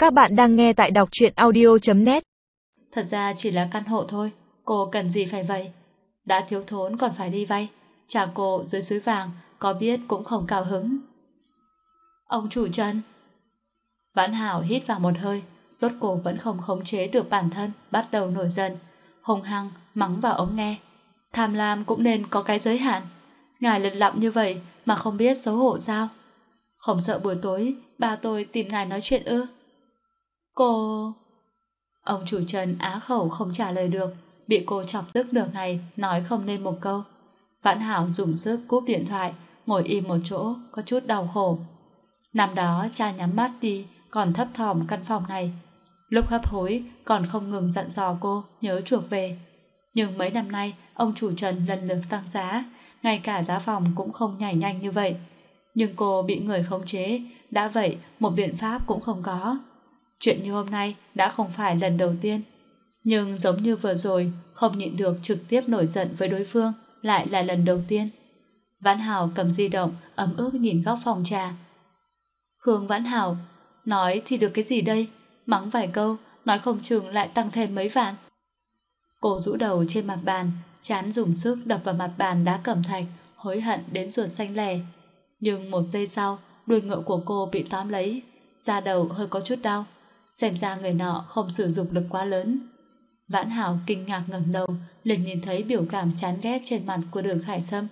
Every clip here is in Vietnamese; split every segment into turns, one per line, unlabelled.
Các bạn đang nghe tại đọc truyện audio.net.
Thật ra chỉ là căn hộ thôi, cô cần gì phải vậy? Đã thiếu thốn còn phải đi vay. Cha cô dưới suối vàng có biết cũng không cao hứng. Ông chủ Trần. Vãn Hảo hít vào một hơi, rốt cuộc vẫn không khống chế được bản thân, bắt đầu nổi giận, hung hăng mắng vào ống nghe. Tham lam cũng nên có cái giới hạn. Ngài lật lọng như vậy mà không biết xấu hổ sao? Không sợ buổi tối ba tôi tìm ngài nói chuyện ư? Cô... Ông chủ Trần á khẩu không trả lời được, bị cô chọc tức nửa ngày, nói không nên một câu. Vãn Hảo dùng sức cúp điện thoại, ngồi im một chỗ, có chút đau khổ. Năm đó cha nhắm mắt đi, còn thấp thỏm căn phòng này. Lúc hấp hối còn không ngừng dặn dò cô nhớ chuộc về. Nhưng mấy năm nay ông chủ Trần lần lượt tăng giá, ngay cả giá phòng cũng không nhảy nhanh như vậy. Nhưng cô bị người khống chế, đã vậy một biện pháp cũng không có. Chuyện như hôm nay đã không phải lần đầu tiên. Nhưng giống như vừa rồi, không nhịn được trực tiếp nổi giận với đối phương, lại là lần đầu tiên. Vãn Hảo cầm di động, ấm ức nhìn góc phòng trà. Khương Vãn Hảo, nói thì được cái gì đây? Mắng vài câu, nói không chừng lại tăng thêm mấy vạn. Cô rũ đầu trên mặt bàn, chán dùng sức đập vào mặt bàn đá cẩm thạch, hối hận đến ruột xanh lè. Nhưng một giây sau, đuôi ngựa của cô bị tóm lấy, da đầu hơi có chút đau. Xem ra người nọ không sử dụng lực quá lớn. Vãn Hảo kinh ngạc ngẩng đầu, liền nhìn thấy biểu cảm chán ghét trên mặt của Đường Khải Sâm.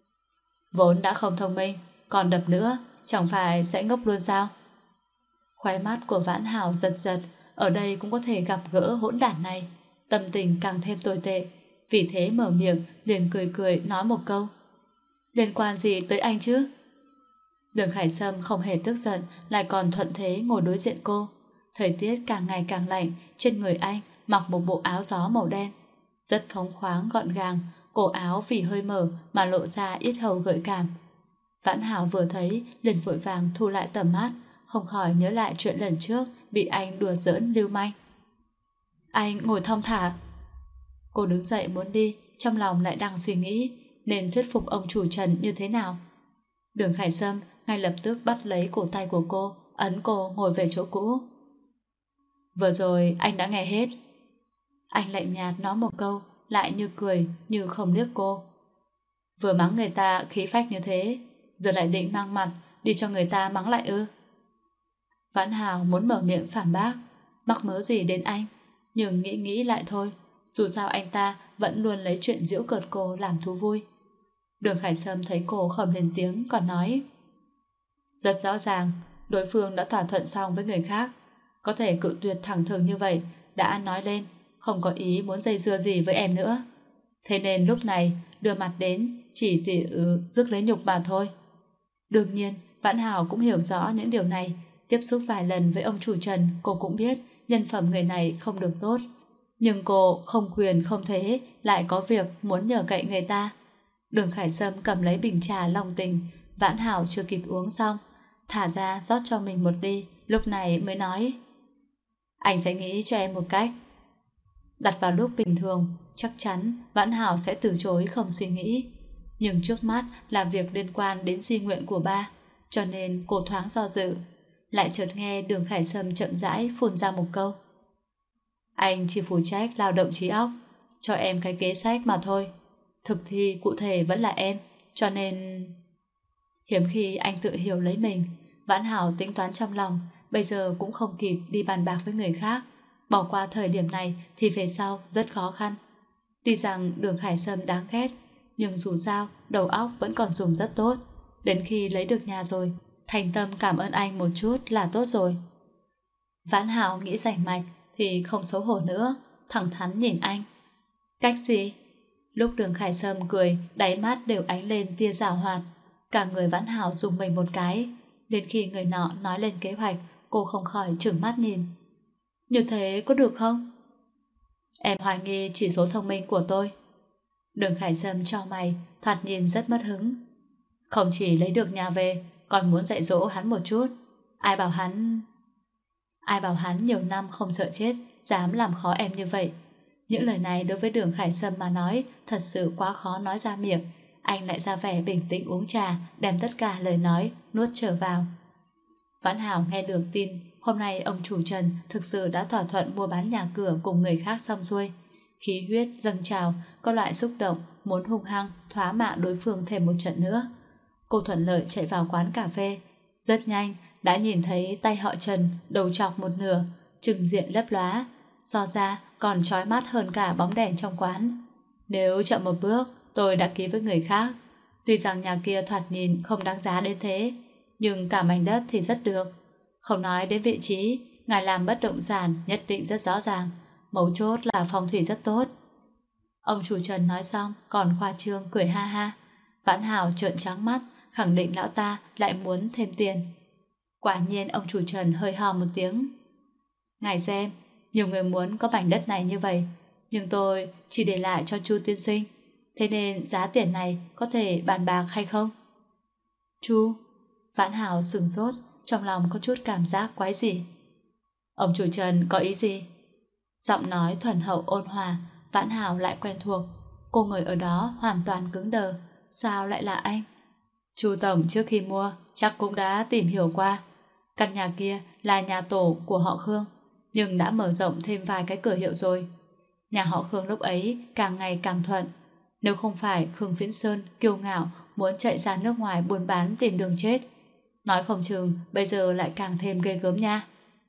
Vốn đã không thông minh, còn đập nữa, chẳng phải sẽ ngốc luôn sao? Khóe mắt của Vãn Hảo giật giật, ở đây cũng có thể gặp gỡ hỗn đản này. Tâm tình càng thêm tồi tệ, vì thế mở miệng liền cười cười nói một câu. Liên quan gì tới anh chứ? Đường Khải Sâm không hề tức giận, lại còn thuận thế ngồi đối diện cô. Thời tiết càng ngày càng lạnh, trên người anh mặc một bộ áo gió màu đen. Rất phóng khoáng gọn gàng, cổ áo vì hơi mở mà lộ ra yết hầu gợi cảm. Vãn Hảo vừa thấy liền vội vàng thu lại tầm mắt, không khỏi nhớ lại chuyện lần trước bị anh đùa giỡn lưu manh. Anh ngồi thong thả. Cô đứng dậy muốn đi, trong lòng lại đang suy nghĩ nên thuyết phục ông chủ Trần như thế nào. Đường Khải Sâm ngay lập tức bắt lấy cổ tay của cô, ấn cô ngồi về chỗ cũ. Vừa rồi anh đã nghe hết. Anh lạnh nhạt nói một câu, lại như cười, như không liếc cô. Vừa mắng người ta khí phách như thế, giờ lại định mang mặt đi cho người ta mắng lại ư? Vãn Hảo muốn mở miệng phản bác, mắc mớ gì đến anh, nhưng nghĩ nghĩ lại thôi, dù sao anh ta vẫn luôn lấy chuyện giễu cợt cô làm thú vui. Đường Khải Sâm thấy cô không lên tiếng còn nói. Rất rõ ràng, đối phương đã thỏa thuận xong với người khác, có thể cự tuyệt thẳng thừng như vậy, đã nói lên, không có ý muốn dây dưa gì với em nữa. Thế nên lúc này đưa mặt đến chỉ để rước lấy nhục mà thôi. Đương nhiên, Vãn Hảo cũng hiểu rõ những điều này. Tiếp xúc vài lần với ông chủ Trần, cô cũng biết nhân phẩm người này không được tốt. Nhưng cô không quyền không thế, lại có việc muốn nhờ cậy người ta. Đường Khải Sâm cầm lấy bình trà long tình, Vãn Hảo chưa kịp uống xong, thả ra rót cho mình một ly, lúc này mới nói. Anh sẽ nghĩ cho em một cách. Đặt vào lúc bình thường, chắc chắn Vãn Hảo sẽ từ chối không suy nghĩ. Nhưng trước mắt là việc liên quan đến di nguyện của ba, cho nên cô thoáng do dự. Lại chợt nghe Đường Khải Sâm chậm rãi phun ra một câu. Anh chỉ phụ trách lao động trí óc, cho em cái kế sách mà thôi. Thực thi cụ thể vẫn là em, cho nên... Hiếm khi anh tự hiểu lấy mình, Vãn Hảo tính toán trong lòng, bây giờ cũng không kịp đi bàn bạc với người khác. Bỏ qua thời điểm này thì về sau rất khó khăn. Tuy rằng Đường Khải Sâm đáng ghét, nhưng dù sao đầu óc vẫn còn dùng rất tốt. Đến khi lấy được nhà rồi, thành tâm cảm ơn anh một chút là tốt rồi. Vãn Hảo nghĩ rảnh mạch thì không xấu hổ nữa, thẳng thắn nhìn anh. Cách gì? Lúc Đường Khải Sâm cười, đáy mắt đều ánh lên tia giảo hoạt. Cả người Vãn Hảo dùng mình một cái. Đến khi người nọ nói lên kế hoạch, cô không khỏi trừng mắt nhìn. Như thế có được không? Em hoài nghi chỉ số thông minh của tôi. Đường Khải Sâm cho mày, thoạt nhìn rất mất hứng. Không chỉ lấy được nhà về, còn muốn dạy dỗ hắn một chút. Ai bảo hắn nhiều năm không sợ chết, dám làm khó em như vậy. Những lời này đối với Đường Khải Sâm mà nói thật sự quá khó nói ra miệng. Anh lại ra vẻ bình tĩnh uống trà, đem tất cả lời nói nuốt trở vào. Vãn Hảo nghe được tin hôm nay ông chủ Trần thực sự đã thỏa thuận mua bán nhà cửa cùng người khác xong xuôi. Khí huyết dâng trào, có loại xúc động muốn hung hăng thoá mạ đối phương thêm một trận nữa. Cô thuận lợi chạy vào quán cà phê, rất nhanh đã nhìn thấy tay họ Trần đầu chọc một nửa, trừng diện lấp lóa, so ra còn chói mắt hơn cả bóng đèn trong quán. Nếu chậm một bước, tôi đã ký với người khác. Tuy rằng nhà kia thoạt nhìn không đáng giá đến thế, nhưng cả mảnh đất thì rất được. Không nói đến vị trí, ngài làm bất động sản nhất định rất rõ ràng, mấu chốt là phong thủy rất tốt. Ông chủ Trần nói xong còn khoa trương cười ha ha. Vãn Hảo trợn trắng mắt, khẳng định lão ta lại muốn thêm tiền. Quả nhiên ông chủ Trần hơi hò một tiếng. Ngài xem, nhiều người muốn có mảnh đất này như vậy, nhưng tôi chỉ để lại cho Chu tiên sinh, thế nên giá tiền này có thể bàn bạc hay không? Chu? Vãn Hảo sửng sốt, trong lòng có chút cảm giác quái dị. Ông chủ Trần có ý gì? Giọng nói thuần hậu ôn hòa, Vãn Hảo lại quen thuộc. Cô người ở đó hoàn toàn cứng đờ. Sao lại là anh? Chu tổng trước khi mua chắc cũng đã tìm hiểu qua. Căn nhà kia là nhà tổ của họ Khương, nhưng đã mở rộng thêm vài cái cửa hiệu rồi. Nhà họ Khương lúc ấy càng ngày càng thuận. Nếu không phải Khương Viễn Sơn kiêu ngạo muốn chạy ra nước ngoài buôn bán tìm đường chết, nói không chừng bây giờ lại càng thêm ghê gớm nha.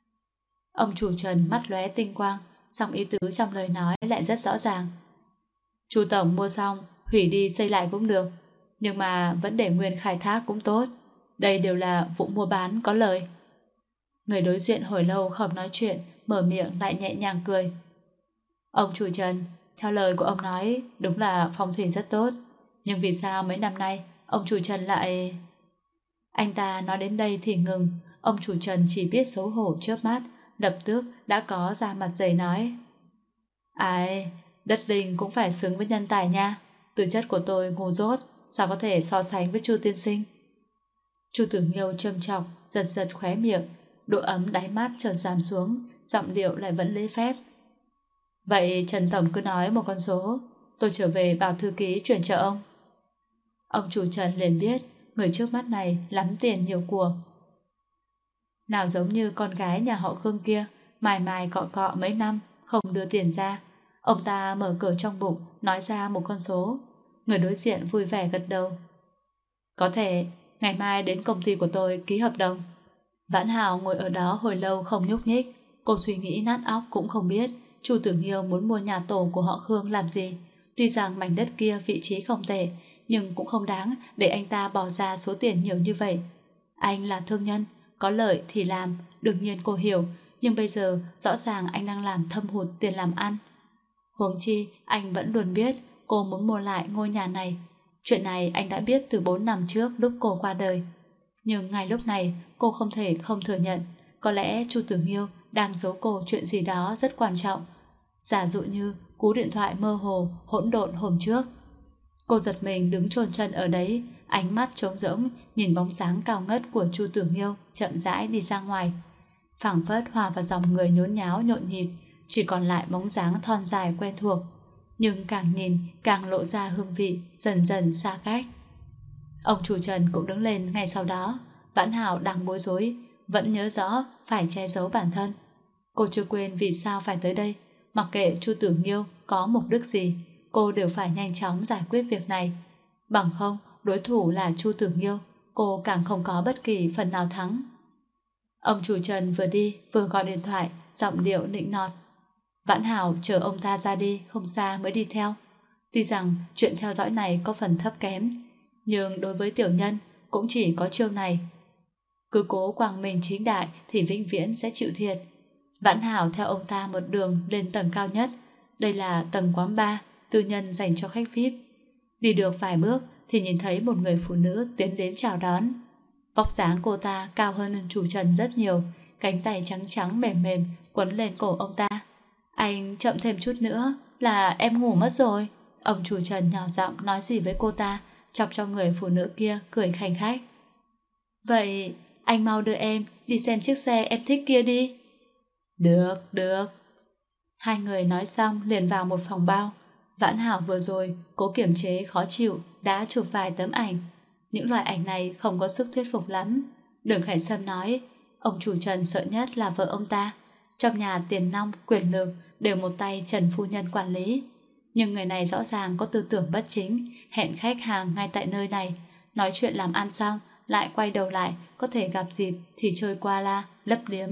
Ông chủ Trần mắt lóe tinh quang, song ý tứ trong lời nói lại rất rõ ràng. Chu tổng mua xong hủy đi xây lại cũng được, nhưng mà vẫn để nguyên khai thác cũng tốt. Đây đều là vụ mua bán có lời. Người đối diện hồi lâu không nói chuyện, mở miệng lại nhẹ nhàng cười. Ông chủ Trần, theo lời của ông nói đúng là phong thủy rất tốt, nhưng vì sao mấy năm nay ông chủ Trần lại... Anh ta nói đến đây thì ngừng. Ông chủ Trần chỉ biết xấu hổ chớp mắt, lập tức đã có ra mặt dày nói. Ai, đất đinh cũng phải xứng với nhân tài nha. Tư chất của tôi ngu dốt, sao có thể so sánh với Chu tiên sinh? Chu Tử Nghiêu châm chọc, giật giật khóe miệng, độ ấm đáy mắt chợt giảm xuống, giọng điệu lại vẫn lễ phép. Vậy Trần tổng cứ nói một con số, tôi trở về bảo thư ký chuyển cho ông. Ông chủ Trần liền biết người trước mắt này lắm tiền nhiều của. Nào giống như con gái nhà họ Khương kia, mài mài cọ cọ mấy năm không đưa tiền ra. Ông ta mở cửa trong bụng nói ra một con số. Người đối diện vui vẻ gật đầu. Có thể ngày mai đến công ty của tôi ký hợp đồng. Vãn Hảo ngồi ở đó hồi lâu không nhúc nhích. Cô suy nghĩ nát óc cũng không biết Chu Tử Nghiêu muốn mua nhà tổ của họ Khương làm gì. Tuy rằng mảnh đất kia vị trí không tệ, nhưng cũng không đáng để anh ta bỏ ra số tiền nhiều như vậy. Anh là thương nhân, có lợi thì làm, đương nhiên cô hiểu, nhưng bây giờ rõ ràng anh đang làm thâm hụt tiền làm ăn. Huống chi anh vẫn luôn biết cô muốn mua lại ngôi nhà này. Chuyện này anh đã biết từ 4 năm trước lúc cô qua đời. Nhưng ngay lúc này cô không thể không thừa nhận, có lẽ Chu Tử Nghiêu đang giấu cô chuyện gì đó rất quan trọng. Giả dụ như cú điện thoại mơ hồ hỗn độn hôm trước. Cô giật mình đứng chôn chân ở đấy, ánh mắt trống rỗng nhìn bóng dáng cao ngất của Chu Tử Nghiêu chậm rãi đi ra ngoài. Phảng phất hòa vào dòng người nhốn nháo nhộn nhịp, chỉ còn lại bóng dáng thon dài quen thuộc, nhưng càng nhìn càng lộ ra hương vị dần dần xa cách. Ông chủ Trần cũng đứng lên ngay sau đó. Vãn Hảo đang bối rối, vẫn nhớ rõ phải che giấu bản thân. Cô chưa quên vì sao phải tới đây. Mặc kệ Chu Tử Nghiêu có mục đích gì, cô đều phải nhanh chóng giải quyết việc này. Bằng không, đối thủ là Chu Tử Nghiêu, cô càng không có bất kỳ phần nào thắng. Ông chủ Trần vừa đi vừa gọi điện thoại, giọng điệu nịnh nọt. Vãn Hảo chờ ông ta ra đi không xa mới đi theo. Tuy rằng chuyện theo dõi này có phần thấp kém, nhưng đối với tiểu nhân cũng chỉ có chiêu này. Cứ cố quang minh chính đại thì vĩnh viễn sẽ chịu thiệt. Vãn Hảo theo ông ta một đường lên tầng cao nhất. Đây là tầng quán bar tư nhân dành cho khách VIP. Đi được vài bước thì nhìn thấy một người phụ nữ tiến đến chào đón. Vóc dáng cô ta cao hơn chủ Trần rất nhiều, cánh tay trắng trắng mềm mềm quấn lên cổ ông ta. Anh chậm thêm chút nữa là em ngủ mất rồi. Ông chủ Trần nhỏ giọng nói gì với cô ta, chọc cho người phụ nữ kia cười khanh khách. Vậy anh mau đưa em đi xem chiếc xe em thích kia đi. Được, được. Hai người nói xong liền vào một phòng bao. Vãn Hảo vừa rồi cố kiềm chế khó chịu đã chụp vài tấm ảnh. Những loại ảnh này không có sức thuyết phục lắm. Đường Khải Sâm nói Ông chủ Trần sợ nhất là vợ ông ta. Trong nhà tiền nong, quyền lực đều một tay Trần phu nhân quản lý. Nhưng người này rõ ràng có tư tưởng bất chính, hẹn khách hàng ngay tại nơi này. Nói chuyện làm ăn xong, lại quay đầu lại, có thể gặp dịp thì chơi qua la, lấp liếm.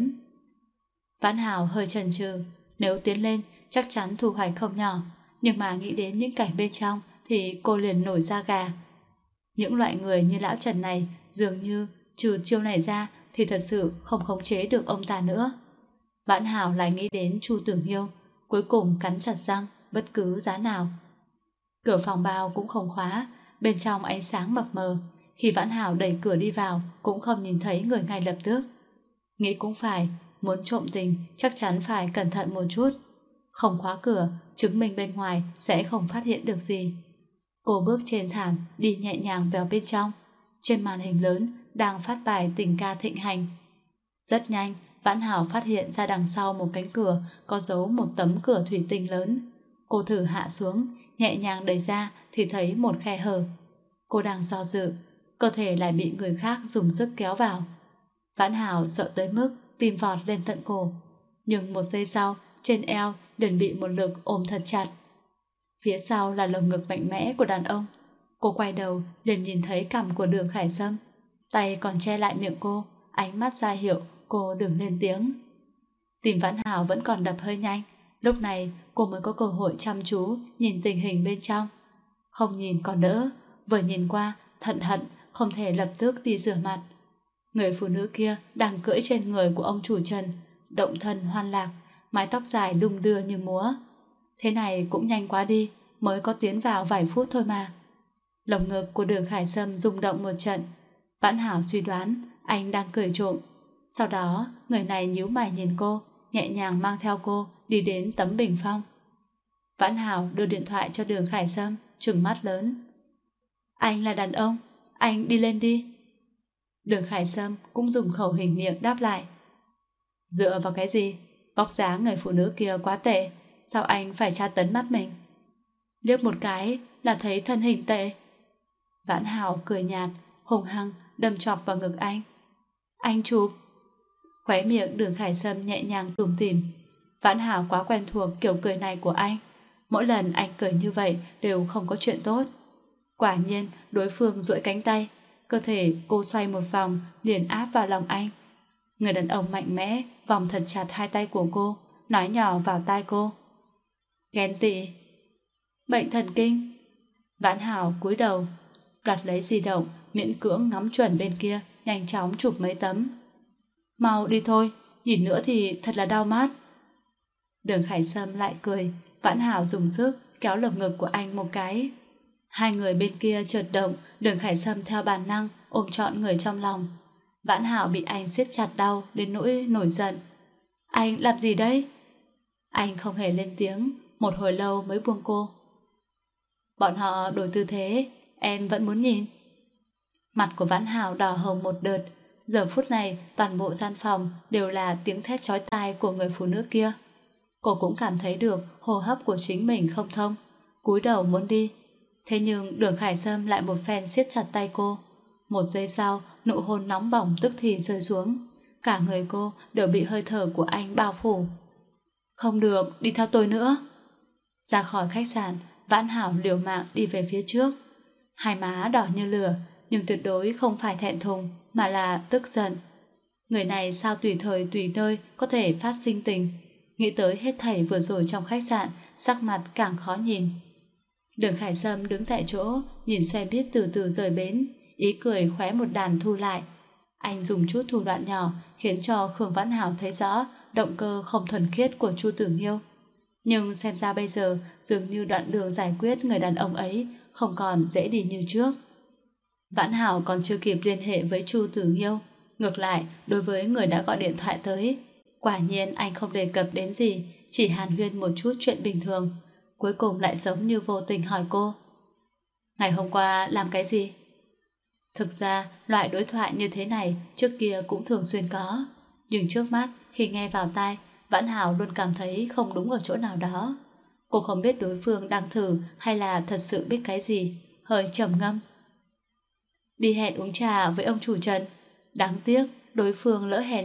Vãn Hảo hơi chần chừ, nếu tiến lên chắc chắn thu hoạch không nhỏ, nhưng mà nghĩ đến những cảnh bên trong thì cô liền nổi da gà. Những loại người như lão Trần này dường như trừ chiêu này ra thì thật sự không khống chế được ông ta nữa. Vãn Hảo lại nghĩ đến Chu Tử Nghiêu, cuối cùng cắn chặt răng, bất cứ giá nào. Cửa phòng bao cũng không khóa, bên trong ánh sáng mập mờ. Khi Vãn Hảo đẩy cửa đi vào cũng không nhìn thấy người ngay lập tức. Nghĩ cũng phải, muốn trộm tình chắc chắn phải cẩn thận một chút. Không khóa cửa, chứng minh bên ngoài sẽ không phát hiện được gì. Cô bước trên thảm, đi nhẹ nhàng vào bên trong. Trên màn hình lớn đang phát bài tình ca thịnh hành. Rất nhanh, Vãn Hảo phát hiện ra đằng sau một cánh cửa có giấu một tấm cửa thủy tinh lớn. Cô thử hạ xuống, nhẹ nhàng đẩy ra thì thấy một khe hở. Cô đang do dự, cơ thể lại bị người khác dùng sức kéo vào. Vãn Hảo sợ tới mức tim vọt lên tận cổ. Nhưng một giây sau, trên eo liền bị một lực ôm thật chặt. Phía sau là lồng ngực mạnh mẽ của đàn ông. Cô quay đầu liền nhìn thấy cằm của Đường Khải Sâm. Tay còn che lại miệng cô, ánh mắt ra hiệu cô đừng lên tiếng. Tim Vãn Hảo vẫn còn đập hơi nhanh. Lúc này cô mới có cơ hội chăm chú nhìn tình hình bên trong. Không nhìn còn đỡ, vừa nhìn qua thận hận không thể lập tức đi rửa mặt. Người phụ nữ kia đang cưỡi trên người của ông chủ Trần, động thân hoan lạc, mái tóc dài đung đưa như múa. Thế này cũng nhanh quá đi, mới có tiến vào vài phút thôi mà. Lồng ngực của Đường Khải Sâm rung động một trận. Vãn Hảo suy đoán anh đang cười trộm. Sau đó người này nhíu mày nhìn cô, nhẹ nhàng mang theo cô đi đến tấm bình phong. Vãn Hảo đưa điện thoại cho Đường Khải Sâm, trừng mắt lớn. Anh là đàn ông, anh đi lên đi. Đường Khải Sâm cũng dùng khẩu hình miệng đáp lại. Dựa vào cái gì? Vóc dáng người phụ nữ kia quá tệ, sao anh phải tra tấn mắt mình? Liếc một cái là thấy thân hình tệ. Vãn Hảo cười nhạt, hùng hăng đâm chọc vào ngực anh. Anh chụp. Khóe miệng Đường Khải Sâm nhẹ nhàng tủm tỉm. Vãn Hảo quá quen thuộc kiểu cười này của anh. Mỗi lần anh cười như vậy đều không có chuyện tốt. Quả nhiên đối phương duỗi cánh tay, cơ thể cô xoay một vòng liền áp vào lòng anh. Người đàn ông mạnh mẽ vòng thật chặt hai tay của cô, nói nhỏ vào tai cô. Ghen tị. Bệnh thần kinh. Vãn Hảo cúi đầu, đoạt lấy di động, miễn cưỡng ngắm chuẩn bên kia, nhanh chóng chụp mấy tấm. Mau đi thôi, nhìn nữa thì thật là đau mắt. Đường Khải Sâm lại cười, Vãn Hảo dùng sức kéo lồng ngực của anh một cái. Hai người bên kia chợt động, Đường Khải Sâm theo bản năng ôm trọn người trong lòng. Vãn Hảo bị anh siết chặt đau đến nỗi nổi giận. Anh làm gì đấy? Anh không hề lên tiếng, một hồi lâu mới buông cô. Bọn họ đổi tư thế, em vẫn muốn nhìn. Mặt của Vãn Hảo đỏ hồng một đợt. Giờ phút này toàn bộ gian phòng đều là tiếng thét chói tai của người phụ nữ kia. Cô cũng cảm thấy được hô hấp của chính mình không thông, cúi đầu muốn đi. Thế nhưng Đường Khải Sâm lại một phen siết chặt tay cô. Một giây sau, nụ hôn nóng bỏng tức thì rơi xuống. Cả người cô đều bị hơi thở của anh bao phủ. Không được, đi theo tôi nữa. Ra khỏi khách sạn, Vãn Hảo liều mạng đi về phía trước. Hai má đỏ như lửa, nhưng tuyệt đối không phải thẹn thùng, mà là tức giận. Người này sao tùy thời tùy nơi có thể phát sinh tình. Nghĩ tới hết thảy vừa rồi trong khách sạn, sắc mặt càng khó nhìn. Đường Khải Sâm đứng tại chỗ, nhìn xe buýt từ từ rời bến, ý cười khóe một đàn thu lại. Anh dùng chút thủ đoạn nhỏ khiến cho Khương Vãn Hảo thấy rõ động cơ không thuần khiết của Chu Tử Nghiêu. Nhưng xem ra bây giờ dường như đoạn đường giải quyết người đàn ông ấy không còn dễ đi như trước. Vãn Hảo còn chưa kịp liên hệ với Chu Tử Nghiêu. Ngược lại, đối với người đã gọi điện thoại tới, quả nhiên anh không đề cập đến gì, chỉ hàn huyên một chút chuyện bình thường. Cuối cùng lại giống như vô tình hỏi cô. Ngày hôm qua làm cái gì? Thực ra, loại đối thoại như thế này trước kia cũng thường xuyên có. Nhưng trước mắt, khi nghe vào tai, Vãn Hảo luôn cảm thấy không đúng ở chỗ nào đó. Cô không biết đối phương đang thử hay là thật sự biết cái gì, hơi trầm ngâm. Đi hẹn uống trà với ông chủ Trần. Đáng tiếc, đối phương lỡ hẹn.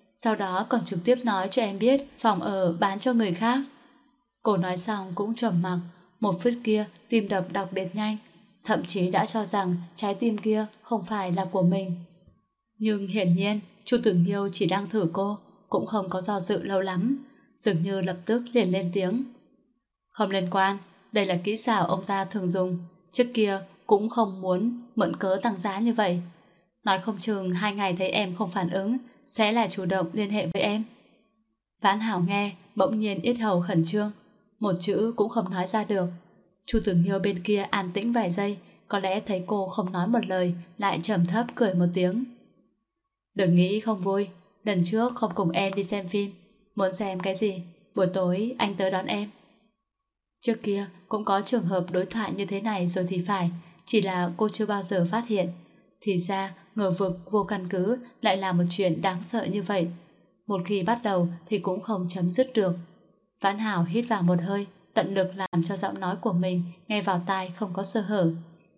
sau đó còn trực tiếp nói cho em biết phòng ở bán cho người khác. Cô nói xong cũng trầm mặc, một phút kia tim đập đặc biệt nhanh, thậm chí đã cho rằng trái tim kia không phải là của mình. Nhưng hiển nhiên Chu Tử Nghiêu chỉ đang thử cô, cũng không có do dự lâu lắm, dường như lập tức liền lên tiếng. Không liên quan, đây là kỹ xảo ông ta thường dùng, trước kia cũng không muốn mượn cớ tăng giá như vậy. Nói không chừng 2 ngày thấy em không phản ứng, sẽ là chủ động liên hệ với em. Vãn Hảo nghe, bỗng nhiên yết hầu khẩn trương, một chữ cũng không nói ra được. Chu Tử Nghiêu bên kia an tĩnh vài giây, có lẽ thấy cô không nói một lời, lại trầm thấp cười một tiếng. Đừng nghĩ không vui, lần trước không cùng em đi xem phim, muốn xem cái gì, buổi tối anh tới đón em. Trước kia cũng có trường hợp đối thoại như thế này rồi thì phải, chỉ là cô chưa bao giờ phát hiện. Thì ra ngờ vực vô căn cứ lại là một chuyện đáng sợ như vậy. Một khi bắt đầu thì cũng không chấm dứt được. Vãn Hảo hít vào một hơi, tận lực làm cho giọng nói của mình nghe vào tai không có sơ hở.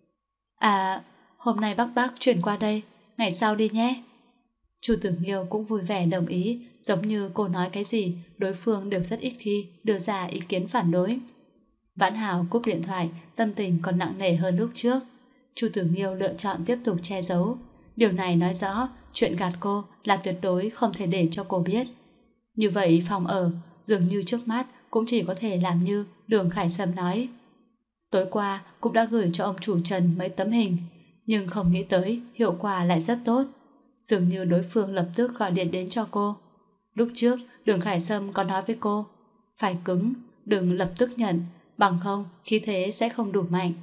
À, hôm nay bác chuyển qua đây, ngày sau đi nhé. Chu Tử Nghiêu cũng vui vẻ đồng ý, giống như cô nói cái gì, đối phương đều rất ít khi đưa ra ý kiến phản đối. Vãn Hảo cúp điện thoại, tâm tình còn nặng nề hơn lúc trước. Chu Tử Nghiêu lựa chọn tiếp tục che giấu. Điều này nói rõ chuyện gạt cô là tuyệt đối không thể để cho cô biết. Như vậy phòng ở dường như trước mắt cũng chỉ có thể làm như Đường Khải Sâm nói. Tối qua cũng đã gửi cho ông chủ Trần mấy tấm hình, nhưng không nghĩ tới hiệu quả lại rất tốt. Dường như đối phương lập tức gọi điện đến cho cô. Lúc trước Đường Khải Sâm có nói với cô, phải cứng, đừng lập tức nhận, bằng không khí thế sẽ không đủ mạnh.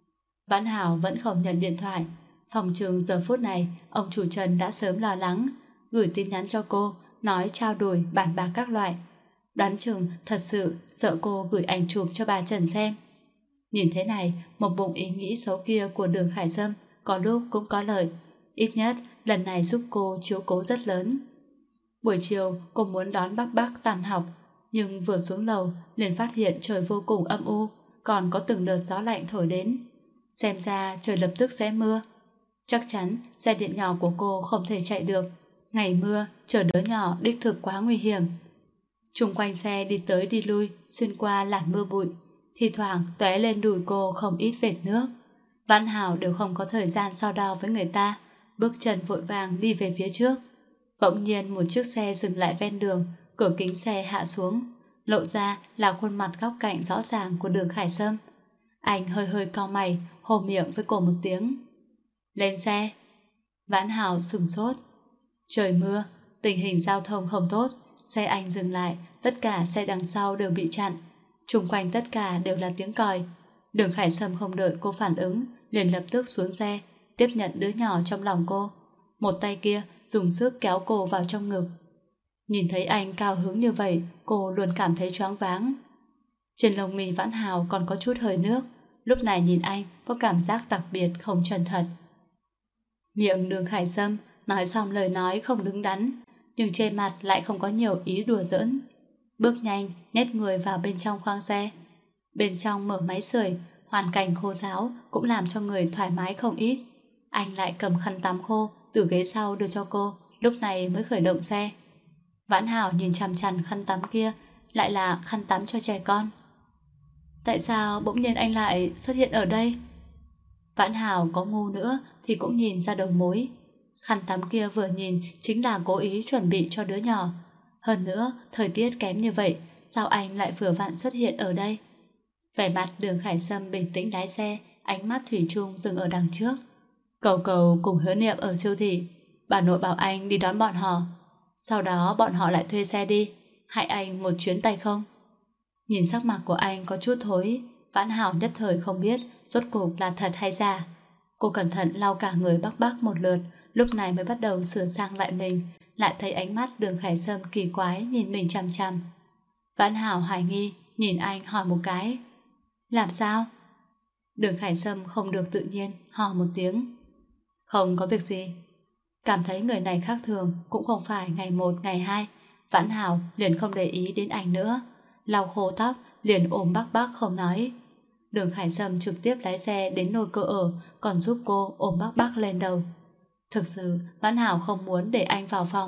Vãn Hảo vẫn không nhận điện thoại. Phòng trường giờ phút này ông chủ Trần đã sớm lo lắng, gửi tin nhắn cho cô, nói trao đổi bàn bạc các loại. Đoán chừng thật sự sợ cô gửi ảnh chụp cho bà Trần xem. Nhìn thế này, một bụng ý nghĩ xấu kia của Đường Khải Sâm có lúc cũng có lợi. Ít nhất lần này giúp cô chiếu cố rất lớn. Buổi chiều cô muốn đón bác tan học, nhưng vừa xuống lầu liền phát hiện trời vô cùng âm u, còn có từng đợt gió lạnh thổi đến. Xem ra trời lập tức sẽ mưa. Chắc chắn xe điện nhỏ của cô không thể chạy được. Ngày mưa, chở đứa nhỏ đích thực quá nguy hiểm. Chung quanh xe đi tới đi lui, xuyên qua làn mưa bụi, thi thoảng tóe lên đùi cô không ít vệt nước. Vãn Hảo đều không có thời gian so đo với người ta, bước chân vội vàng đi về phía trước. Bỗng nhiên một chiếc xe dừng lại ven đường, cửa kính xe hạ xuống, lộ ra là khuôn mặt góc cạnh rõ ràng của Đường Khải Sâm. Anh hơi hơi cau mày, hô miệng với cô một tiếng. Lên xe. Vãn Hảo sửng sốt. Trời mưa, tình hình giao thông không tốt, xe anh dừng lại, tất cả xe đằng sau đều bị chặn. Xung quanh tất cả đều là tiếng còi. Đường Khải Sâm không đợi cô phản ứng, liền lập tức xuống xe, tiếp nhận đứa nhỏ trong lòng cô. Một tay kia dùng sức kéo cô vào trong ngực. Nhìn thấy anh cao hứng như vậy, cô luôn cảm thấy choáng váng. Trên lông mi Vãn Hảo còn có chút hơi nước, lúc này nhìn anh có cảm giác đặc biệt không chân thật. Miệng Đường Khải Sâm nói xong lời nói không đứng đắn, nhưng trên mặt lại không có nhiều ý đùa giỡn. Bước nhanh, nhét người vào bên trong khoang xe. Bên trong mở máy sưởi, hoàn cảnh khô ráo cũng làm cho người thoải mái không ít. Anh lại cầm khăn tắm khô từ ghế sau đưa cho cô, lúc này mới khởi động xe. Vãn Hảo nhìn chằm chằm khăn tắm kia, lại là khăn tắm cho trẻ con. Tại sao bỗng nhiên anh lại xuất hiện ở đây? Vãn Hảo có ngu nữa thì cũng nhìn ra đầu mối. Khăn tắm kia vừa nhìn chính là cố ý chuẩn bị cho đứa nhỏ. Hơn nữa, thời tiết kém như vậy, sao anh lại vừa vặn xuất hiện ở đây? Vẻ mặt Đường Khải Sâm bình tĩnh lái xe, ánh mắt thủy chung dừng ở đằng trước. Cầu Cầu cùng Hứa Niệm ở siêu thị, bà nội bảo anh đi đón bọn họ. Sau đó bọn họ lại thuê xe đi, hại anh một chuyến tay không? Nhìn sắc mặt của anh có chút thối, Vãn Hảo nhất thời không biết rốt cuộc là thật hay giả. Cô cẩn thận lau cả người Bắc một lượt, lúc này mới bắt đầu sửa sang lại mình, lại thấy ánh mắt Đường Khải Sâm kỳ quái nhìn mình chằm chằm. Vãn Hảo hoài nghi nhìn anh hỏi một cái. Làm sao? Đường Khải Sâm không được tự nhiên hò một tiếng. Không có việc gì. Cảm thấy người này khác thường cũng không phải ngày 1 ngày 2, Vãn Hảo liền không để ý đến anh nữa, lau khô tóc liền ôm Bắc không nói. Đường Khải Sâm trực tiếp lái xe đến nơi cô ở, còn giúp cô ôm Bắc lên đầu. Thực sự Vãn Hảo không muốn để anh vào phòng,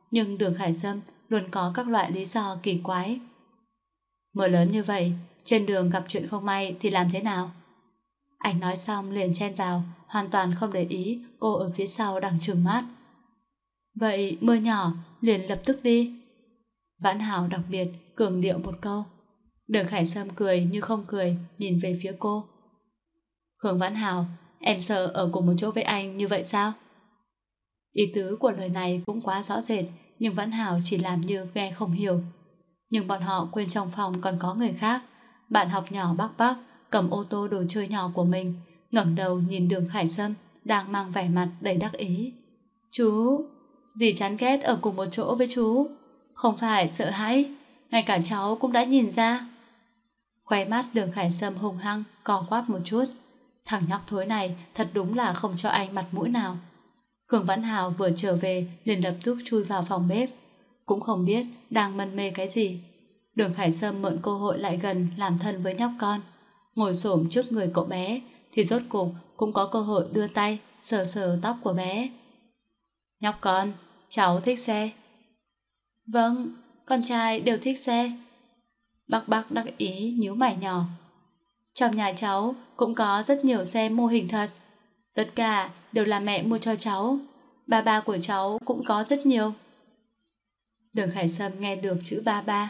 nhưng Đường Khải Sâm luôn có các loại lý do kỳ quái. Mưa lớn như vậy, trên đường gặp chuyện không may thì làm thế nào? Anh nói xong liền chen vào, hoàn toàn không để ý cô ở phía sau đang trừng mắt. Vậy mưa nhỏ, liền lập tức đi. Vãn Hảo đặc biệt cường điệu một câu. Đường Khải Sâm cười như không cười, nhìn về phía cô. Khương Vãn Hảo, em sợ ở cùng một chỗ với anh như vậy sao? Ý tứ của lời này cũng quá rõ rệt, nhưng Vãn Hảo chỉ làm như nghe không hiểu. Nhưng bọn họ quên trong phòng còn có người khác. Bạn học nhỏ Bắc Bắc cầm ô tô đồ chơi nhỏ của mình, ngẩng đầu nhìn Đường Khải Sâm đang mang vẻ mặt đầy đắc ý. Chú, dì chán ghét ở cùng một chỗ với chú. Không phải sợ hãi, ngay cả cháu cũng đã nhìn ra. Khóe mắt Đường Khải Sâm hung hăng co quắp một chút. Thằng nhóc thối này thật đúng là không cho anh mặt mũi nào. Khương Vãn Hảo vừa trở về liền lập tức chui vào phòng bếp, cũng không biết đang mân mê cái gì. Đường Khải Sâm mượn cơ hội lại gần làm thân với nhóc con, ngồi xổm trước người cậu bé thì rốt cục cũng có cơ hội đưa tay sờ sờ tóc của bé. Nhóc con, cháu thích xe. Vâng, con trai đều thích xe. Bác bác đắc ý nhíu mày nhỏ. Trong nhà cháu cũng có rất nhiều xe mô hình thật. Tất cả đều là mẹ mua cho cháu. Ba của cháu cũng có rất nhiều. Đường Khải Sâm nghe được chữ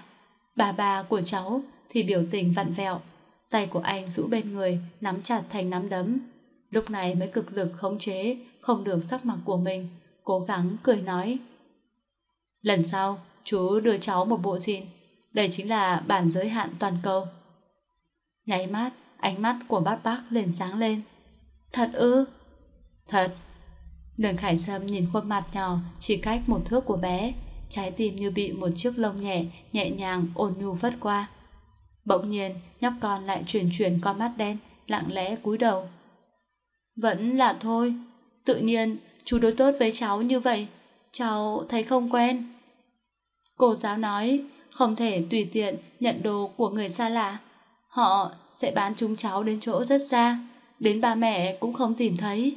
ba của cháu thì biểu tình vặn vẹo. Tay của anh rũ bên người, nắm chặt thành nắm đấm. Lúc này mới cực lực khống chế không được sắc mặt của mình, cố gắng cười nói. Lần sau chú đưa cháu một bộ xin. Đây chính là bản giới hạn toàn cầu. Nháy mắt, ánh mắt của bác bác liền sáng lên. Thật ư? Thật. Đường Khải Sâm nhìn khuôn mặt nhỏ chỉ cách một thước của bé, trái tim như bị một chiếc lông nhẹ nhàng ôn nhu vất qua. Bỗng nhiên nhóc con lại chuyển con mắt đen, lặng lẽ cúi đầu. Vẫn là thôi, tự nhiên chú đối tốt với cháu như vậy, cháu thấy không quen. Cô giáo nói không thể tùy tiện nhận đồ của người xa lạ. Họ sẽ bán chúng cháu đến chỗ rất xa, đến ba mẹ cũng không tìm thấy.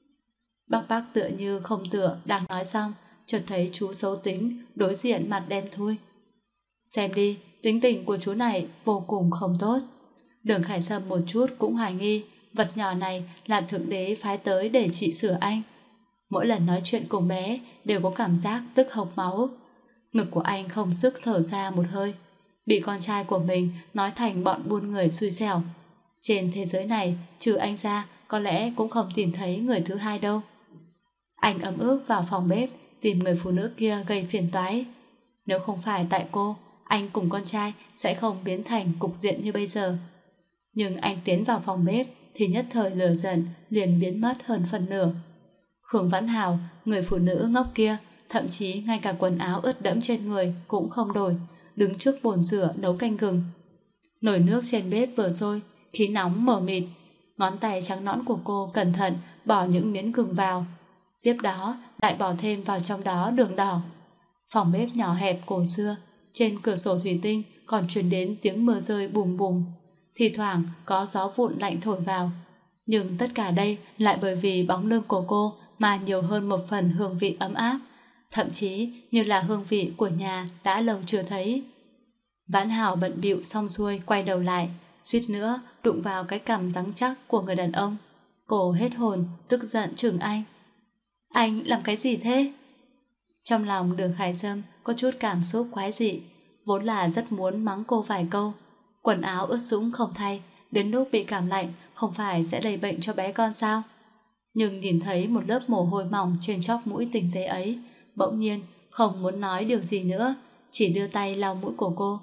Bác tựa như không tựa đang nói xong, chợt thấy chú xấu tính đối diện mặt đen thui. Xem đi, tính tình của chú này vô cùng không tốt. Đường Khải Sâm một chút cũng hoài nghi vật nhỏ này là thượng đế phái tới để trị sửa anh. Mỗi lần nói chuyện cùng bé đều có cảm giác tức hộc máu. Ngực của anh không sức thở ra một hơi, bị con trai của mình nói thành bọn buôn người xui xẻo. Trên thế giới này trừ anh ra có lẽ cũng không tìm thấy người thứ hai đâu. Anh ấm ức vào phòng bếp tìm người phụ nữ kia gây phiền toái. Nếu không phải tại cô, anh cùng con trai sẽ không biến thành cục diện như bây giờ. Nhưng anh tiến vào phòng bếp thì nhất thời lửa giận liền biến mất hơn phần nửa. Khương Vãn Hảo, người phụ nữ ngốc kia, thậm chí ngay cả quần áo ướt đẫm trên người cũng không đổi, đứng trước bồn rửa nấu canh gừng. Nồi nước trên bếp vừa sôi, khí nóng mờ mịt, ngón tay trắng nõn của cô cẩn thận bỏ những miếng gừng vào, tiếp đó lại bỏ thêm vào trong đó đường đỏ. Phòng bếp nhỏ hẹp cổ xưa, trên cửa sổ thủy tinh còn truyền đến tiếng mưa rơi bùm bùm, thì thoảng có gió vụn lạnh thổi vào. Nhưng tất cả đây lại bởi vì bóng lưng của cô mà nhiều hơn một phần hương vị ấm áp, thậm chí như là hương vị của nhà đã lâu chưa thấy. Vãn Hảo bận bịu xong xuôi quay đầu lại, suýt nữa đụng vào cái cằm rắn chắc của người đàn ông. Cô hết hồn, tức giận chừng anh. Anh làm cái gì thế? Trong lòng Đường Khải Sâm có chút cảm xúc quái dị, vốn là rất muốn mắng cô vài câu. Quần áo ướt sũng không thay, đến lúc bị cảm lạnh không phải sẽ lây bệnh cho bé con sao? Nhưng nhìn thấy một lớp mồ hôi mỏng trên chóp mũi tinh tế ấy, bỗng nhiên không muốn nói điều gì nữa, chỉ đưa tay lau mũi của cô.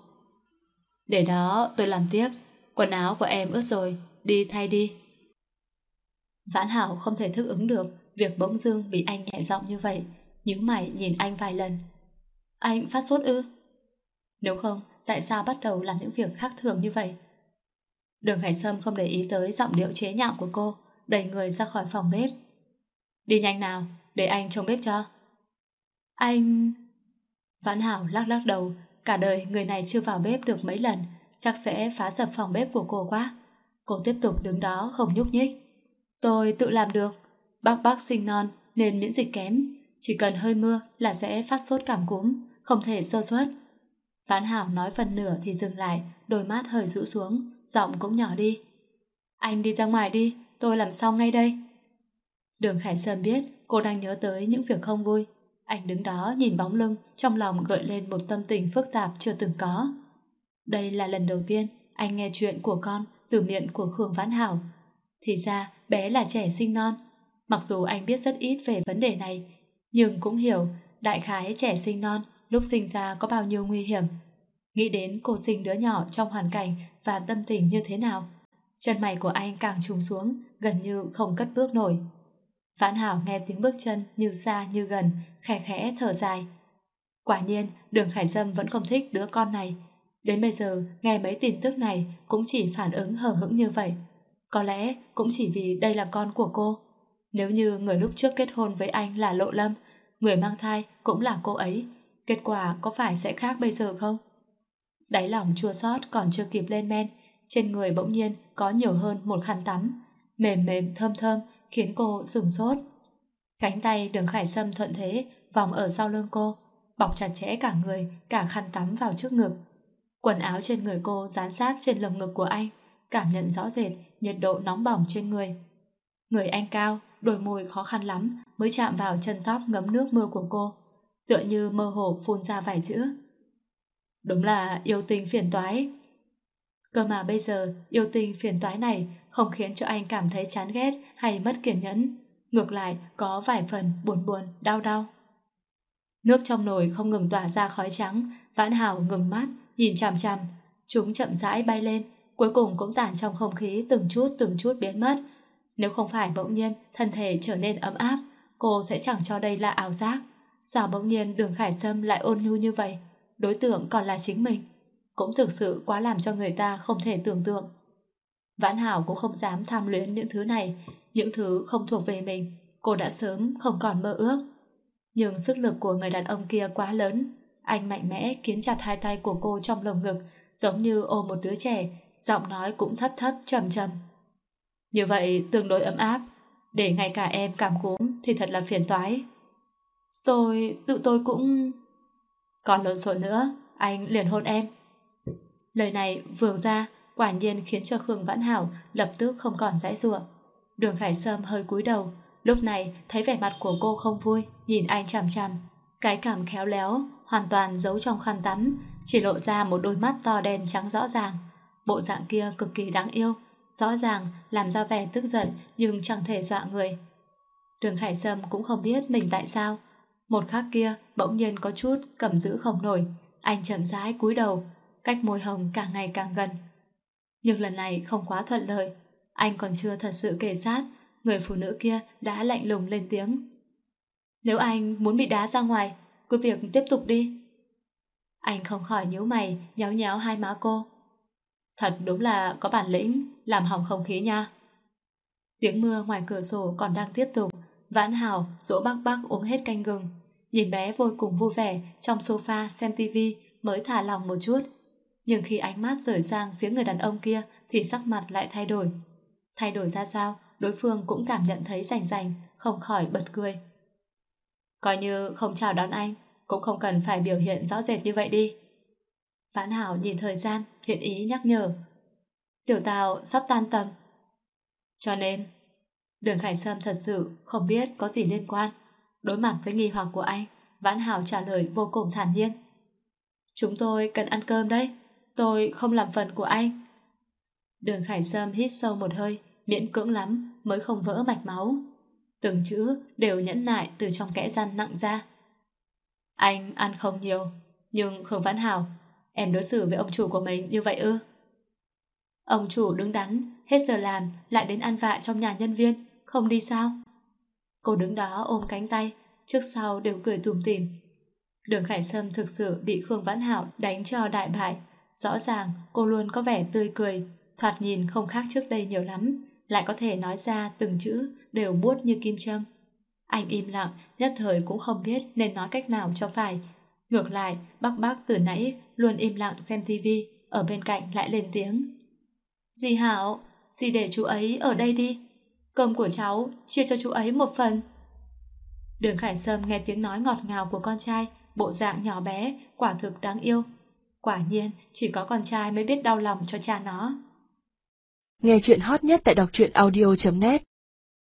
Để đó tôi làm tiếp, quần áo của em ướt rồi, đi thay đi. Vãn Hảo không thể thức ứng được việc bỗng dưng bị anh nhẹ giọng như vậy, nhíu mày nhìn anh vài lần. Anh phát sốt ư? Nếu không, tại sao bắt đầu làm những việc khác thường như vậy? Đường Khải Sâm không để ý tới giọng điệu chế nhạo của cô, đẩy người ra khỏi phòng bếp. Đi nhanh nào, để anh trông bếp cho. Anh... Vãn Hảo lắc lắc đầu, cả đời người này chưa vào bếp được mấy lần, chắc sẽ phá sập phòng bếp của cô quá. Cô tiếp tục đứng đó không nhúc nhích. Tôi tự làm được, bác sinh non nên miễn dịch kém, chỉ cần hơi mưa là sẽ phát sốt cảm cúm, không thể sơ suất. Vãn Hảo nói phần nửa thì dừng lại, đôi mắt hơi rũ xuống, giọng cũng nhỏ đi. Anh đi ra ngoài đi, tôi làm xong ngay đây. Đường Khải Sâm biết cô đang nhớ tới những việc không vui. Anh đứng đó nhìn bóng lưng, trong lòng gợi lên một tâm tình phức tạp chưa từng có. Đây là lần đầu tiên anh nghe chuyện của con từ miệng của Khương Vãn Hảo. Thì ra bé là trẻ sinh non. Mặc dù anh biết rất ít về vấn đề này, nhưng cũng hiểu đại khái trẻ sinh non lúc sinh ra có bao nhiêu nguy hiểm. Nghĩ đến cô sinh đứa nhỏ trong hoàn cảnh và tâm tình như thế nào, chân mày của anh càng trùng xuống, gần như không cất bước nổi. Vãn Hảo nghe tiếng bước chân như xa như gần, khẽ khẽ thở dài. Quả nhiên Đường Khải Sâm vẫn không thích đứa con này. Đến bây giờ nghe mấy tin tức này cũng chỉ phản ứng hờ hững như vậy. Có lẽ cũng chỉ vì đây là con của cô. Nếu như người lúc trước kết hôn với anh là Lộ Lâm, người mang thai cũng là cô ấy, kết quả có phải sẽ khác bây giờ không? Đáy lòng chua xót còn chưa kịp lên men, trên người bỗng nhiên có nhiều hơn một khăn tắm, mềm mềm thơm thơm khiến cô sửng sốt. Cánh tay Đường Khải Sâm thuận thế vòng ở sau lưng cô, bọc chặt chẽ cả người, cả khăn tắm vào trước ngực. Quần áo trên người cô dán sát trên lồng ngực của anh, cảm nhận rõ rệt nhiệt độ nóng bỏng trên người. Người anh cao, đôi môi khó khăn lắm mới chạm vào chân tóc ngấm nước mưa của cô, tựa như mơ hồ phun ra vài chữ. Đúng là yêu tình phiền toái. Cơ mà bây giờ yêu tình phiền toái này không khiến cho anh cảm thấy chán ghét hay mất kiên nhẫn, ngược lại có vài phần buồn buồn, đau đau. Nước trong nồi không ngừng tỏa ra khói trắng, Vãn Hảo ngừng mắt, nhìn chằm chằm. Chúng chậm rãi bay lên, cuối cùng cũng tản trong không khí từng chút biến mất. Nếu không phải bỗng nhiên thân thể trở nên ấm áp, cô sẽ chẳng cho đây là ảo giác. Sao bỗng nhiên Đường Khải Sâm lại ôn nhu như vậy? Đối tượng còn là chính mình. Cũng thực sự quá làm cho người ta không thể tưởng tượng. Vãn Hảo cũng không dám tham luyến những thứ này, những thứ không thuộc về mình. Cô đã sớm không còn mơ ước. Nhưng sức lực của người đàn ông kia quá lớn. Anh mạnh mẽ khiến chặt hai tay của cô trong lồng ngực, giống như ôm một đứa trẻ, giọng nói cũng thấp thấp trầm trầm. Như vậy tương đối ấm áp, để ngay cả em cảm cúm thì thật là phiền toái. Tự tôi cũng... Còn lộn xộn nữa, anh liền hôn em. Lời này vừa ra, quả nhiên khiến cho Khương Vãn Hảo lập tức không còn giãy giụa. Đường Khải Sâm hơi cúi đầu, lúc này thấy vẻ mặt của cô không vui, nhìn anh chằm chằm. Cái cằm khéo léo, hoàn toàn giấu trong khăn tắm, chỉ lộ ra một đôi mắt to đen trắng rõ ràng. Bộ dạng kia cực kỳ đáng yêu, rõ ràng làm ra vẻ tức giận nhưng chẳng thể dọa người. Đường Khải Sâm cũng không biết mình tại sao. Một khắc kia bỗng nhiên có chút cầm giữ không nổi, anh chậm rãi cúi đầu, cách môi hồng càng ngày càng gần. Nhưng lần này không quá thuận lợi, anh còn chưa thật sự kề sát, người phụ nữ kia đã lạnh lùng lên tiếng. Nếu anh muốn bị đá ra ngoài, cứ việc tiếp tục đi. Anh không khỏi nhíu mày, nhéo nhéo hai má cô. Thật đúng là có bản lĩnh, làm hỏng không khí nha. Tiếng mưa ngoài cửa sổ còn đang tiếp tục. Vãn Hảo dỗ bác bác uống hết canh gừng, nhìn bé vô cùng vui vẻ trong sofa xem tivi mới thả lòng một chút. Nhưng khi ánh mắt rời sang phía người đàn ông kia thì sắc mặt lại thay đổi. Thay đổi ra sao, đối phương cũng cảm nhận thấy rành rành, không khỏi bật cười. Coi như không chào đón anh, cũng không cần phải biểu hiện rõ rệt như vậy đi. Vãn Hảo nhìn thời gian, thiện ý nhắc nhở. Tiểu Tào sắp tan tầm. Cho nên, Đường Khải Sâm thật sự không biết có gì liên quan. Đối mặt với nghi hoặc của anh, Vãn Hảo trả lời vô cùng thản nhiên. Chúng tôi cần ăn cơm đấy, tôi không làm phần của anh. Đường Khải Sâm hít sâu một hơi, miễn cưỡng lắm mới không vỡ mạch máu. Từng chữ đều nhẫn nại từ trong kẽ răng nặng ra. Anh ăn không nhiều, nhưng Khương Vãn Hảo, em đối xử với ông chủ của mình như vậy ư? Ông chủ đứng đắn, hết giờ làm lại đến ăn vạ trong nhà nhân viên, không đi sao? Cô đứng đó ôm cánh tay, trước sau đều cười tủm tỉm. Đường Khải Sâm thực sự bị Khương Vãn Hảo đánh cho đại bại. Rõ ràng cô luôn có vẻ tươi cười, thoạt nhìn không khác trước đây nhiều lắm, lại có thể nói ra từng chữ đều buốt như kim châm. Anh im lặng, nhất thời cũng không biết nên nói cách nào cho phải. Ngược lại, bác từ nãy luôn im lặng xem tivi, ở bên cạnh lại lên tiếng. Dì Hảo, dì để chú ấy ở đây đi. Cơm của cháu chia cho chú ấy một phần. Đường Khải Sâm nghe tiếng nói ngọt ngào của con trai, bộ dạng nhỏ bé, quả thực đáng yêu. Quả nhiên, chỉ có con trai mới biết đau lòng cho cha nó.
Nghe chuyện hot nhất tại đọc truyện audio.net